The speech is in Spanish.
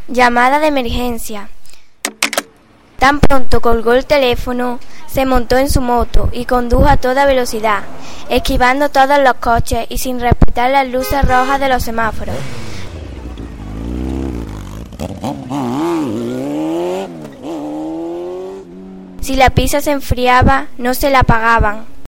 Llamada de emergencia. Tan pronto colgó el teléfono, se montó en su moto y condujo a toda velocidad, esquivando todos los coches y sin respetar las luces rojas de los semáforos. Si la pizza se enfriaba, no se la pagaban.